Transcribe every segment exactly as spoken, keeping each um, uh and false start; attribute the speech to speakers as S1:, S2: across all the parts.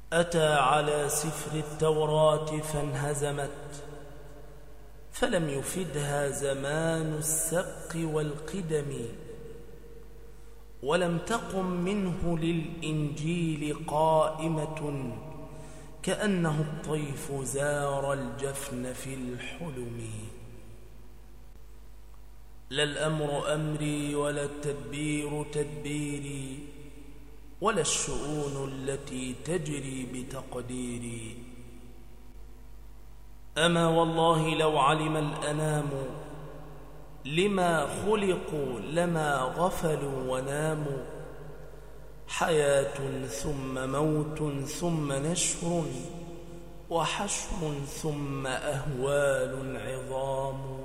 S1: أتى على سفر التوراة فانهزمت، فلم يفدها زمان السبق والقدم، ولم تقم منه للإنجيل قائمة، كأنه الطيف زار الجفن في الحلم. لا الأمر أمري ولا التدبير تدبيري، ولا الشؤون التي تجري بتقديري. أما والله لو علم الأنام لما خلقوا لما غفلوا وناموا، حياة ثم موت ثم نشر، وحشر ثم أهوال عظام.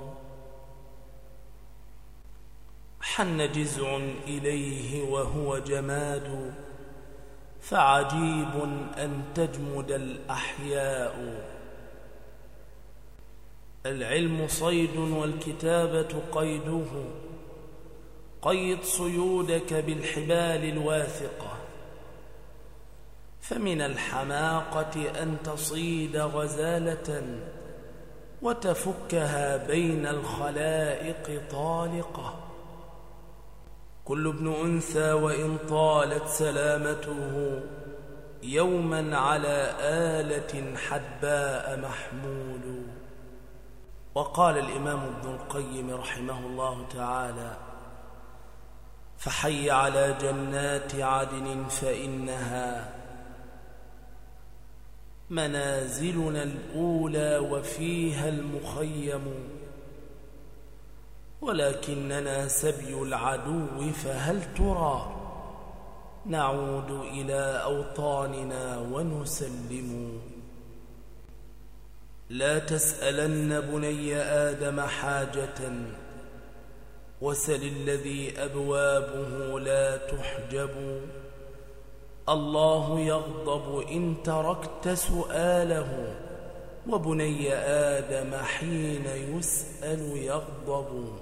S1: حن جزع إليه وهو جماد، فعجيب أن تجمد الأحياء. العلم صيد والكتابة قيده، قيد صيودك بالحبال الواثقة. فمن الحماقة أن تصيد غزالة وتفكها بين الخلائق طالقة. كل ابن أنثى وإن طالت سلامته، يوما على آلة حدباء محمول. وقال الإمام ابن القيم رحمه الله تعالى: فحي على جنات عدن فإنها منازلنا الأولى وفيها المخيم، ولكننا سبي العدو، فهل ترى نعود إلى أوطاننا ونسلم. لا تسألن بني آدم حاجة، وسل الذي أبوابه لا تحجب. الله يغضب إن تركت سؤاله، وبني آدم حين يسأل يغضب.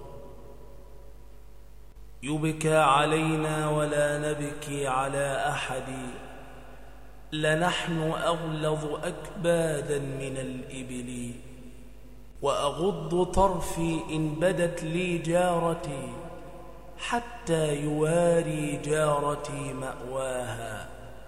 S1: يبكى علينا ولا نبكي على أحد، لنحن أغلظ أكبادا من الإبل. وأغض طرفي إن بدت لي جارتي، حتى يواري جارتي مأواها.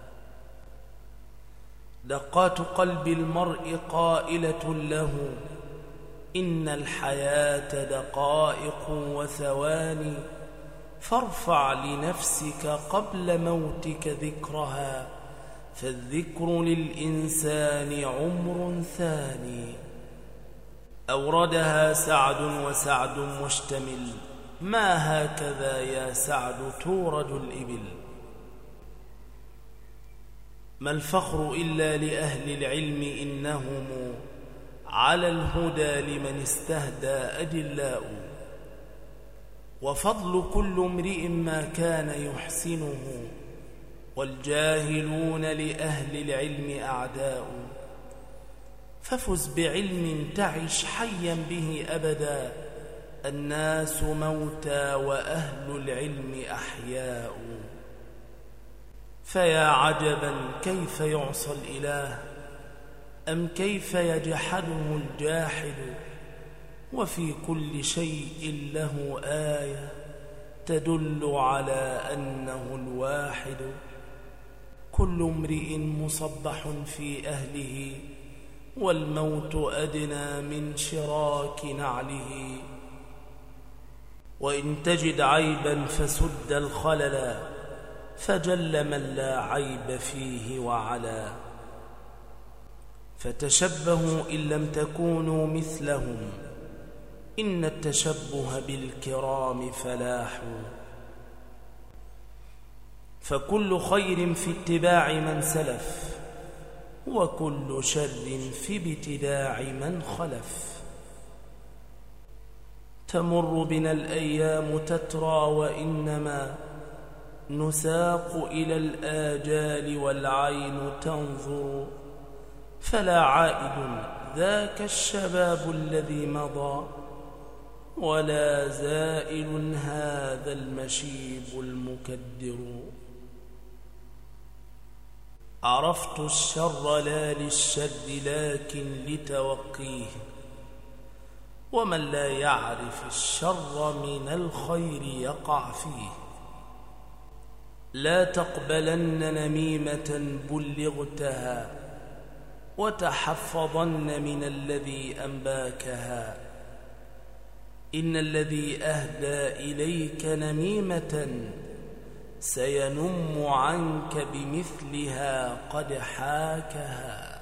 S1: دقات قلب المرء قائلة له: إن الحياة دقائق وثواني، فارفع لنفسك قبل موتك ذكرها، فالذكر للإنسان عمر ثاني. أوردها سعد وسعد مشتمل، ما هكذا يا سعد تورد الإبل. ما الفخر إلا لأهل العلم، إنهم على الهدى لمن استهدى أدلاء. وفضل كل امرئ ما كان يحسنه، والجاهلون لأهل العلم أعداء. ففز بعلم تعش حيا به أبدا، الناس موتى وأهل العلم أحياء. فيا عجبا كيف يعصى الإله، أم كيف يجحده الجاحد. وفي كل شيء له آية تدل على أنه الواحد. كل امرئ مصبح في أهله، والموت أدنى من شراك نعله. وإن تجد عيبا فسد الخللا، فجل من لا عيب فيه وعلا. فتشبهوا إن لم تكونوا مثلهم، إن التشبه بالكرام فلاح. فكل خير في اتباع من سلف، وكل شر في ابتداع من خلف. تمر بنا الأيام تترى، وإنما نساق إلى الآجال والعين تنظر. فلا عائد ذاك الشباب الذي مضى، ولا زائل هذا المشيب المكدر. عرفت الشر لا للشر لكن لتوقيه، ومن لا يعرف الشر من الخير يقع فيه. لا تقبلن نميمة بلغتها، وتحفظن من الذي أنباكها. إن الذي أهدى إليك نميمة سينم عنك بمثلها قد حاكها.